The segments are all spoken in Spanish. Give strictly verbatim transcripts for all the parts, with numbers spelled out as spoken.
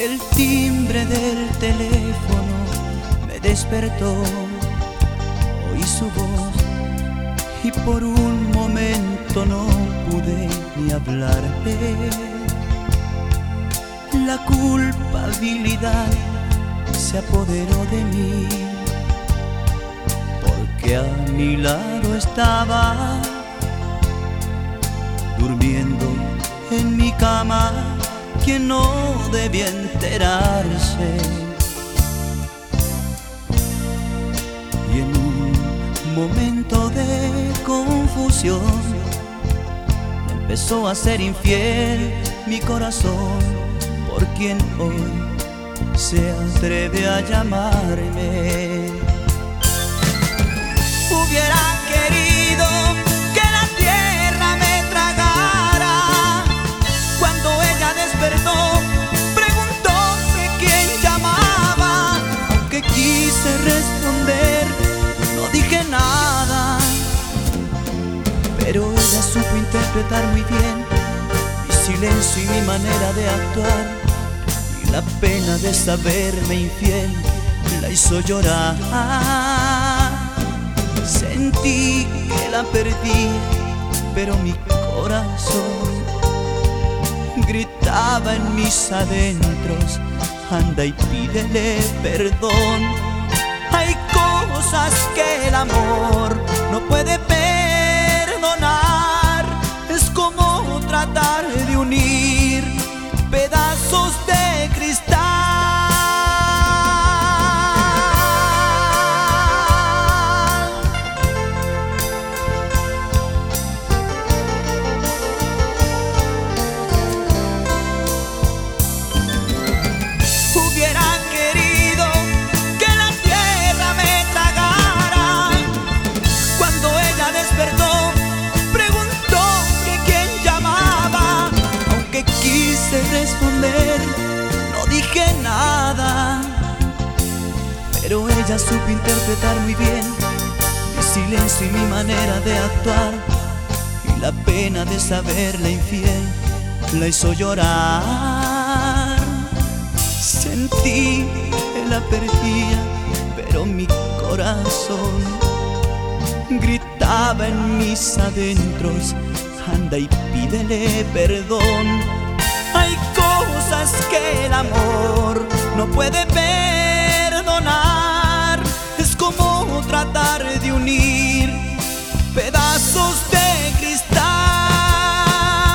El timbre del teléfono me despertó, oí su voz y por un momento no pude ni hablarle. La culpabilidad se apoderó de mí, porque a mi lado estaba durmiendo en mi cama quien no debía enterarse. Y en un momento de confusión empezó a ser infiel mi corazón, por quien hoy se atreve a llamarme. Hubiera querido que la tierra me tragara. Cuando ella despertó, preguntó de quién llamaba. Aunque quise responder, no dije nada, pero ella supo interpretar muy bien mi silencio y mi manera de actuar. La pena de saberme infiel la hizo llorar. Sentí que la perdí, pero mi corazón gritaba en mis adentros: anda y pídele perdón. Hay cosas que el amor no puede perdonar. Es como tratar de unir pedazos de cristal. Hubiera querido que la tierra me tragara. Cuando ella despertó, preguntó que quién llamaba. Aunque quise responder, no dije nada, pero ella supo interpretar muy bien mi silencio y mi manera de actuar. Y la pena de saberla infiel la hizo llorar. Sentí que la perdía, pero mi corazón gritaba en mis adentros: anda y pídele perdón. Hay cosas que el amor no puede perdonar. Es como tratar de unir pedazos de cristal.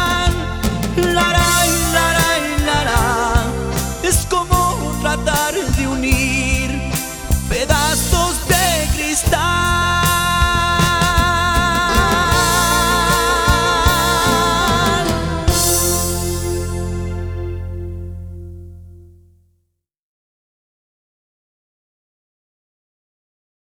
La, la, la, la, la, la. Es como tratar